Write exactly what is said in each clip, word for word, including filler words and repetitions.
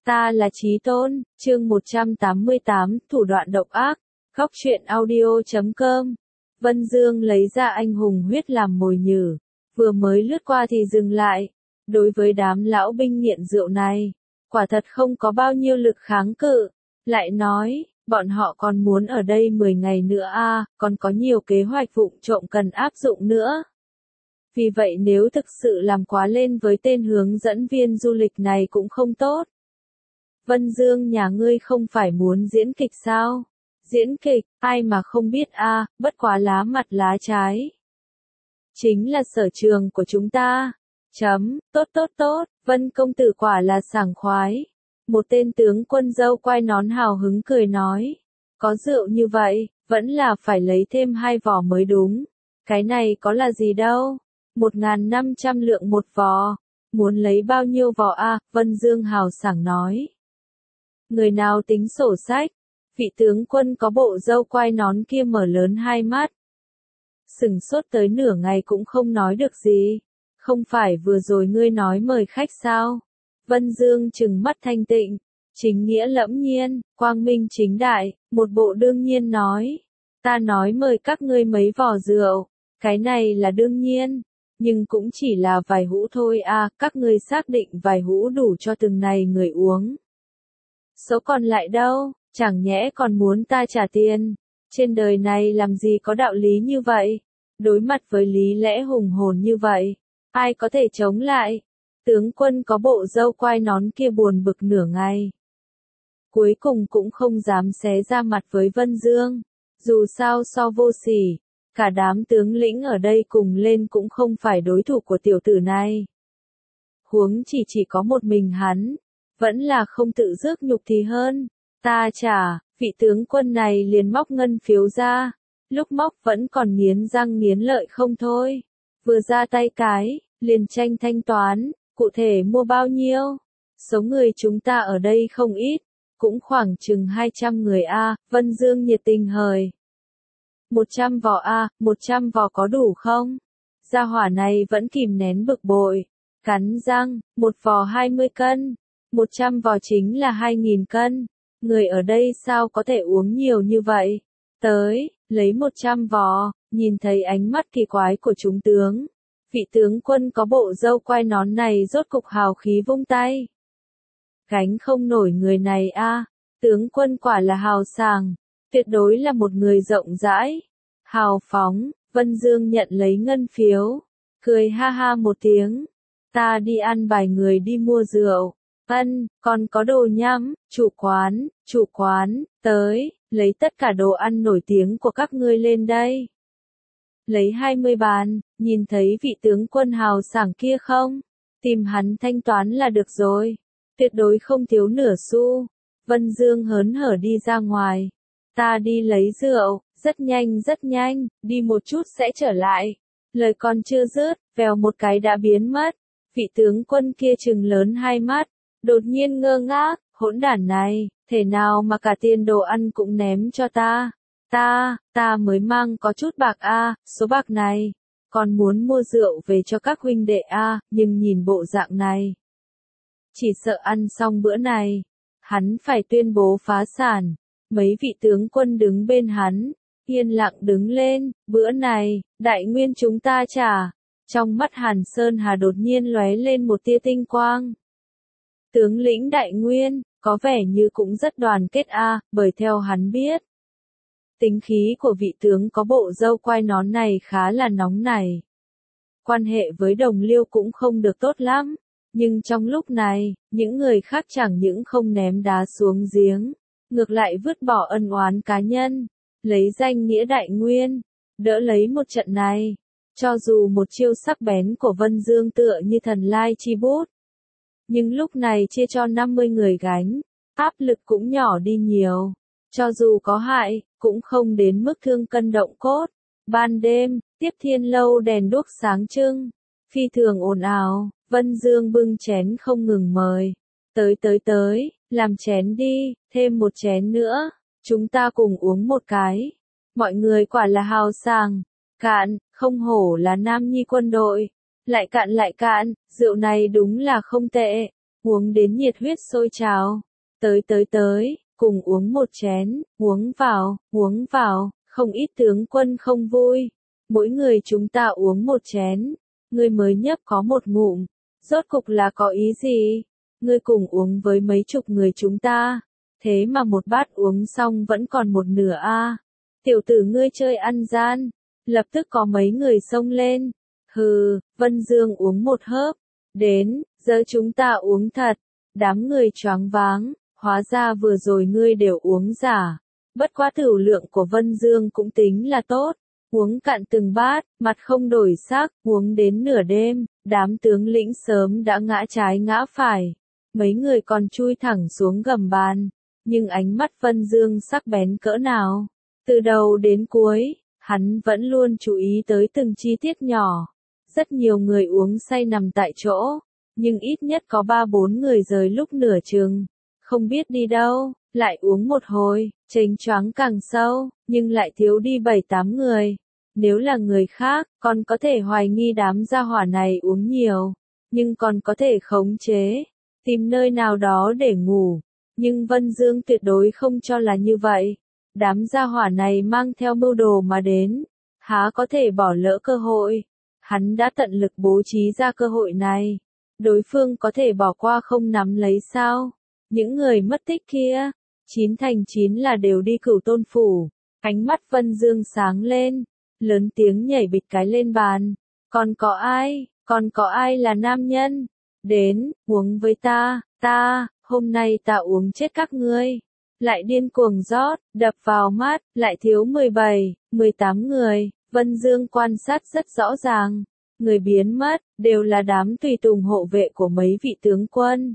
Ta là Chí Tôn, chương một trăm tám mươi tám, thủ đoạn độc ác, góc truyện audio chấm com. Vân Dương lấy ra anh hùng huyết làm mồi nhử, vừa mới lướt qua thì dừng lại. Đối với đám lão binh nghiện rượu này, quả thật không có bao nhiêu lực kháng cự. Lại nói, bọn họ còn muốn ở đây mười ngày nữa a, à, còn có nhiều kế hoạch vụng trộm cần áp dụng nữa. Vì vậy nếu thực sự làm quá lên với tên hướng dẫn viên du lịch này cũng không tốt. Vân Dương nhà ngươi không phải muốn diễn kịch sao? Diễn kịch, ai mà không biết a, à, bất quá lá mặt lá trái. Chính là sở trường của chúng ta. Chấm, tốt tốt tốt, Vân công tử quả là sảng khoái. Một tên tướng quân dâu quai nón hào hứng cười nói. Có rượu như vậy, vẫn là phải lấy thêm hai vò mới đúng. Cái này có là gì đâu. Một ngàn năm trăm lượng một vò. Muốn lấy bao nhiêu vò a? À? Vân Dương hào sảng nói. Người nào tính sổ sách? Vị tướng quân có bộ dâu quai nón kia mở lớn hai mắt. Sửng sốt tới nửa ngày cũng không nói được gì. Không phải vừa rồi ngươi nói mời khách sao? Vân Dương trừng mắt thanh tịnh. Chính nghĩa lẫm nhiên, quang minh chính đại, một bộ đương nhiên nói. Ta nói mời các ngươi mấy vò rượu. Cái này là đương nhiên. Nhưng cũng chỉ là vài hũ thôi à, các ngươi xác định vài hũ đủ cho từng này người uống. Số còn lại đâu, chẳng nhẽ còn muốn ta trả tiền. Trên đời này làm gì có đạo lý như vậy. Đối mặt với lý lẽ hùng hồn như vậy, ai có thể chống lại. Tướng quân có bộ dâu quai nón kia buồn bực nửa ngày. Cuối cùng cũng không dám xé ra mặt với Vân Dương. Dù sao so vô sỉ, cả đám tướng lĩnh ở đây cùng lên cũng không phải đối thủ của tiểu tử này. Huống chỉ chỉ có một mình hắn. Vẫn là không tự rước nhục thì hơn. Ta trả, vị tướng quân này liền móc ngân phiếu ra. Lúc móc vẫn còn nghiến răng nghiến lợi không thôi. Vừa ra tay cái, liền tranh thanh toán, cụ thể mua bao nhiêu. Số người chúng ta ở đây không ít, cũng khoảng chừng hai trăm người a. Vân Dương nhiệt tình hời. một trăm vò a, một trăm vò có đủ không? Gia hỏa này vẫn kìm nén bực bội. Cắn răng, một vò hai mươi cân. một trăm vò chính là hai nghìn cân. Người ở đây sao có thể uống nhiều như vậy? Tới, lấy một trăm vò, nhìn thấy ánh mắt kỳ quái của chúng tướng. Vị tướng quân có bộ dâu quai nón này rốt cục hào khí vung tay. Gánh không nổi người này a, à, tướng quân quả là hào sảng, tuyệt đối là một người rộng rãi, hào phóng. Vân Dương nhận lấy ngân phiếu, cười ha ha một tiếng. Ta đi ăn bài người đi mua rượu. Ân, còn có đồ nhắm, chủ quán, chủ quán, tới, lấy tất cả đồ ăn nổi tiếng của các ngươi lên đây. Lấy hai mươi bàn, nhìn thấy vị tướng quân hào sảng kia không? Tìm hắn thanh toán là được rồi. Tuyệt đối không thiếu nửa xu. Vân Dương hớn hở đi ra ngoài. Ta đi lấy rượu, rất nhanh rất nhanh, đi một chút sẽ trở lại. Lời còn chưa dứt, vèo một cái đã biến mất. Vị tướng quân kia trừng lớn hai mắt. Đột nhiên ngơ ngác, hỗn đản này, thể nào mà cả tiền đồ ăn cũng ném cho ta. Ta, ta mới mang có chút bạc a, à, số bạc này, còn muốn mua rượu về cho các huynh đệ a, à, nhưng nhìn bộ dạng này. Chỉ sợ ăn xong bữa này, hắn phải tuyên bố phá sản. Mấy vị tướng quân đứng bên hắn, yên lặng đứng lên, bữa này, đại nguyên chúng ta trả. Trong mắt Hàn Sơn Hà đột nhiên lóe lên một tia tinh quang. Tướng lĩnh đại nguyên, có vẻ như cũng rất đoàn kết a, à, bởi theo hắn biết. Tính khí của vị tướng có bộ dâu quai nón này khá là nóng nảy. Quan hệ với đồng liêu cũng không được tốt lắm. Nhưng trong lúc này, những người khác chẳng những không ném đá xuống giếng, ngược lại vứt bỏ ân oán cá nhân, lấy danh nghĩa đại nguyên, đỡ lấy một trận này. Cho dù một chiêu sắc bén của Vân Dương tựa như thần lai chi bút. Nhưng lúc này chia cho năm mươi người gánh, áp lực cũng nhỏ đi nhiều. Cho dù có hại, cũng không đến mức thương cân động cốt. Ban đêm, Tiếp Thiên lâu đèn đuốc sáng trưng, phi thường ồn ào, Vân Dương bưng chén không ngừng mời. Tới tới tới, làm chén đi, thêm một chén nữa, chúng ta cùng uống một cái. Mọi người quả là hào sảng, cạn, không hổ là nam nhi quân đội. Lại cạn lại cạn, rượu này đúng là không tệ. uống đến nhiệt huyết sôi trào. Tới tới tới, cùng uống một chén, uống vào, uống vào, không ít tướng quân không vui. Mỗi người chúng ta uống một chén, ngươi mới nhấp có một ngụm, rốt cục là có ý gì? Ngươi cùng uống với mấy chục người chúng ta, thế mà một bát uống xong vẫn còn một nửa a. Tiểu tử ngươi chơi ăn gian, lập tức có mấy người xông lên. Hừ, Vân Dương uống một hớp, đến, giờ chúng ta uống thật. Đám người choáng váng, hóa ra vừa rồi ngươi đều uống giả. Bất quá tửu lượng của Vân Dương cũng tính là tốt. Uống cạn từng bát, mặt không đổi sắc, uống đến nửa đêm, đám tướng lĩnh sớm đã ngã trái ngã phải. Mấy người còn chui thẳng xuống gầm bàn, nhưng ánh mắt Vân Dương sắc bén cỡ nào. Từ đầu đến cuối, hắn vẫn luôn chú ý tới từng chi tiết nhỏ. Rất nhiều người uống say nằm tại chỗ, nhưng ít nhất có ba bốn người rời lúc nửa chừng. Không biết đi đâu, lại uống một hồi, chênh choáng càng sâu, nhưng lại thiếu đi bảy tám người. Nếu là người khác, còn có thể hoài nghi đám gia hỏa này uống nhiều, nhưng còn có thể khống chế, tìm nơi nào đó để ngủ. Nhưng Vân Dương tuyệt đối không cho là như vậy. Đám gia hỏa này mang theo mưu đồ mà đến, há có thể bỏ lỡ cơ hội. Hắn đã tận lực bố trí ra cơ hội này. Đối phương có thể bỏ qua không nắm lấy sao? Những người mất tích kia, chín thành chín là đều đi Cửu Tôn phủ. Ánh mắt Vân Dương sáng lên, lớn tiếng nhảy bịch cái lên bàn. Còn có ai, còn có ai là nam nhân? Đến, uống với ta, ta, hôm nay ta uống chết các ngươi. Lại điên cuồng rót, đập vào mắt, lại thiếu mười bảy, mười tám người. Vân Dương quan sát rất rõ ràng. Người biến mất, đều là đám tùy tùng hộ vệ của mấy vị tướng quân.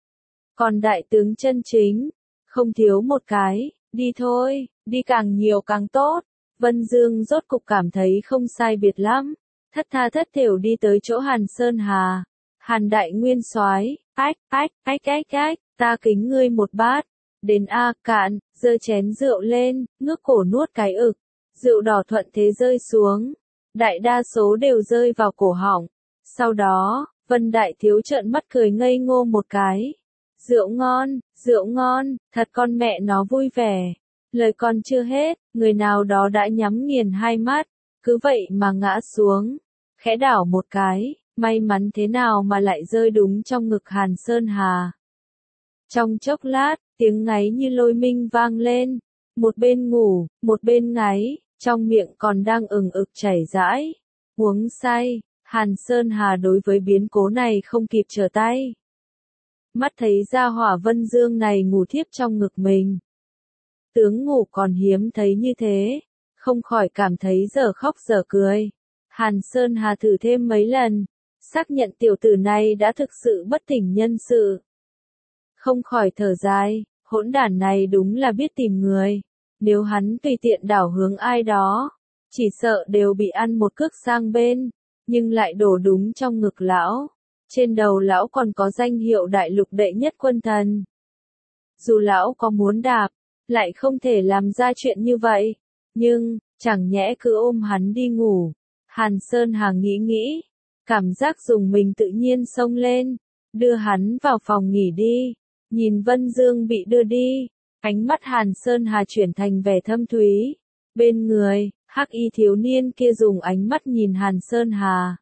Còn đại tướng chân chính, không thiếu một cái, đi thôi, đi càng nhiều càng tốt. Vân Dương rốt cục cảm thấy không sai biệt lắm, thất tha thất thểu đi tới chỗ Hàn Sơn Hà. Hàn đại nguyên soái, ách, ách, ách ách ách, ta kính ngươi một bát. Đến a cạn, giơ chén rượu lên, ngước cổ nuốt cái ực. Rượu đỏ thuận thế rơi xuống, đại đa số đều rơi vào cổ họng. Sau đó, Vân Đại Thiếu trợn mắt cười ngây ngô một cái. Rượu ngon, rượu ngon, thật con mẹ nó vui vẻ. Lời còn chưa hết, người nào đó đã nhắm nghiền hai mắt, cứ vậy mà ngã xuống. Khẽ đảo một cái, may mắn thế nào mà lại rơi đúng trong ngực Hàn Sơn Hà. Trong chốc lát, tiếng ngáy như lôi minh vang lên. Một bên ngủ, một bên ngáy, trong miệng còn đang ừng ực chảy rãi. Uống say, Hàn Sơn Hà đối với biến cố này không kịp trở tay. Mắt thấy gia hỏa Vân Dương này ngủ thiếp trong ngực mình. Tướng ngủ còn hiếm thấy như thế, không khỏi cảm thấy dở khóc dở cười. Hàn Sơn Hà thử thêm mấy lần, xác nhận tiểu tử này đã thực sự bất tỉnh nhân sự. Không khỏi thở dài, hỗn đản này đúng là biết tìm người. Nếu hắn tùy tiện đảo hướng ai đó, chỉ sợ đều bị ăn một cước sang bên, nhưng lại đổ đúng trong ngực lão. Trên đầu lão còn có danh hiệu đại lục đệ nhất quân thần. Dù lão có muốn đạp, lại không thể làm ra chuyện như vậy. Nhưng, chẳng nhẽ cứ ôm hắn đi ngủ. Hàn Sơn Hà nghĩ nghĩ, cảm giác dùng mình tự nhiên xông lên, đưa hắn vào phòng nghỉ đi. Nhìn Vân Dương bị đưa đi, ánh mắt Hàn Sơn Hà chuyển thành vẻ thâm thúy. Bên người, hắc y thiếu niên kia dùng ánh mắt nhìn Hàn Sơn Hà.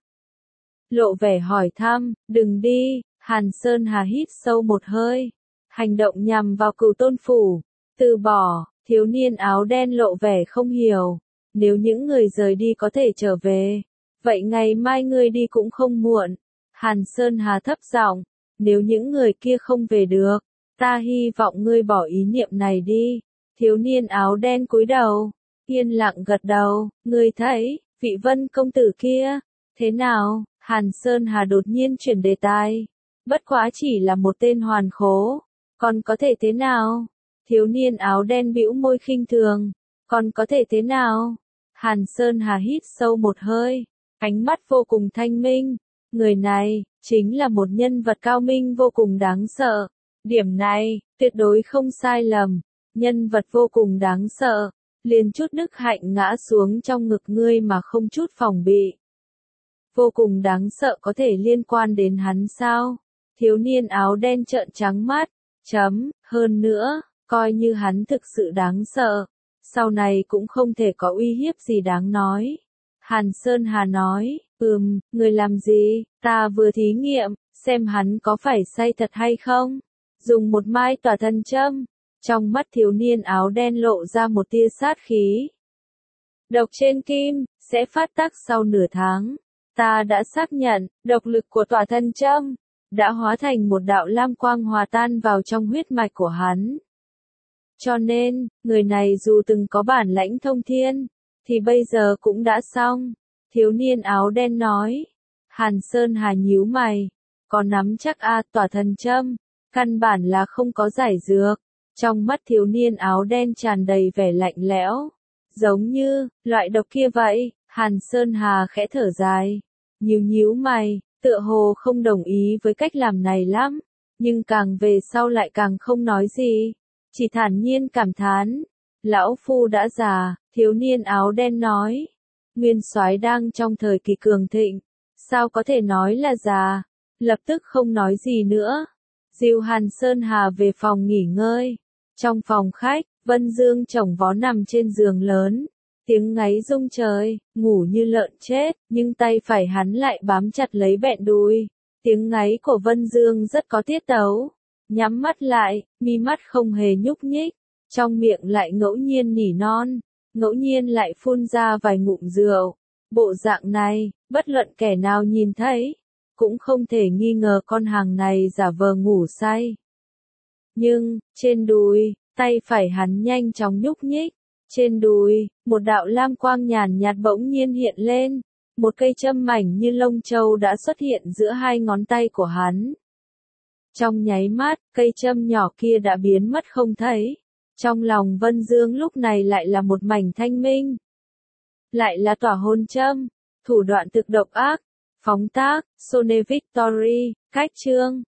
Lộ vẻ hỏi thăm, đừng đi. Hàn Sơn Hà hít sâu một hơi. Hành động nhằm vào Cửu Tôn phủ. Từ bỏ, thiếu niên áo đen lộ vẻ không hiểu. Nếu những người rời đi có thể trở về, vậy ngày mai ngươi đi cũng không muộn. Hàn Sơn Hà thấp giọng, nếu những người kia không về được, ta hy vọng ngươi bỏ ý niệm này đi. Thiếu niên áo đen cúi đầu, yên lặng gật đầu, ngươi thấy, vị Vân công tử kia, thế nào? Hàn Sơn Hà đột nhiên chuyển đề tài, bất quá chỉ là một tên hoàn khố, còn có thể thế nào? Thiếu niên áo đen bĩu môi khinh thường, còn có thể thế nào? Hàn Sơn Hà hít sâu một hơi, ánh mắt vô cùng thanh minh, người này, chính là một nhân vật cao minh vô cùng đáng sợ. Điểm này, tuyệt đối không sai lầm, nhân vật vô cùng đáng sợ, liền chút đức hạnh ngã xuống trong ngực ngươi mà không chút phòng bị. Vô cùng đáng sợ có thể liên quan đến hắn sao? Thiếu niên áo đen trợn trắng mắt. Chấm, hơn nữa, coi như hắn thực sự đáng sợ. Sau này cũng không thể có uy hiếp gì đáng nói. Hàn Sơn Hà nói, ừm, người làm gì, ta vừa thí nghiệm, xem hắn có phải say thật hay không. Dùng một mai tỏa thân châm. Trong mắt thiếu niên áo đen lộ ra một tia sát khí. Độc trên kim, sẽ phát tác sau nửa tháng. Ta đã xác nhận, độc lực của tỏa thân châm đã hóa thành một đạo lam quang hòa tan vào trong huyết mạch của hắn. Cho nên, người này dù từng có bản lãnh thông thiên, thì bây giờ cũng đã xong. Thiếu niên áo đen nói. Hàn Sơn Hà nhíu mày. Có nắm chắc a tỏa thân châm, căn bản là không có giải dược. Trong mắt thiếu niên áo đen tràn đầy vẻ lạnh lẽo. Giống như, loại độc kia vậy. Hàn Sơn Hà khẽ thở dài. Nhíu nhíu mày, tựa hồ không đồng ý với cách làm này lắm. Nhưng càng về sau lại càng không nói gì. Chỉ thản nhiên cảm thán. Lão phu đã già, thiếu niên áo đen nói. Nguyên soái đang trong thời kỳ cường thịnh. Sao có thể nói là già? Lập tức không nói gì nữa. Dìu Hàn Sơn Hà về phòng nghỉ ngơi. Trong phòng khách, Vân Dương chồng vó nằm trên giường lớn. Tiếng ngáy rung trời, ngủ như lợn chết, nhưng tay phải hắn lại bám chặt lấy bẹn đùi. Tiếng ngáy của Vân Dương rất có tiết tấu. Nhắm mắt lại, mi mắt không hề nhúc nhích. Trong miệng lại ngẫu nhiên nỉ non, ngẫu nhiên lại phun ra vài ngụm rượu. Bộ dạng này, bất luận kẻ nào nhìn thấy, cũng không thể nghi ngờ con hàng này giả vờ ngủ say. Nhưng, trên đùi, tay phải hắn nhanh chóng nhúc nhích. Trên đùi, một đạo lam quang nhàn nhạt bỗng nhiên hiện lên. Một cây châm mảnh như lông châu đã xuất hiện giữa hai ngón tay của hắn. Trong nháy mắt, cây châm nhỏ kia đã biến mất không thấy. Trong lòng Vân Dương lúc này lại là một mảnh thanh minh. Lại là tỏa hồn châm, thủ đoạn thực độc ác. Phóng tác, Sone Victory, cách chương.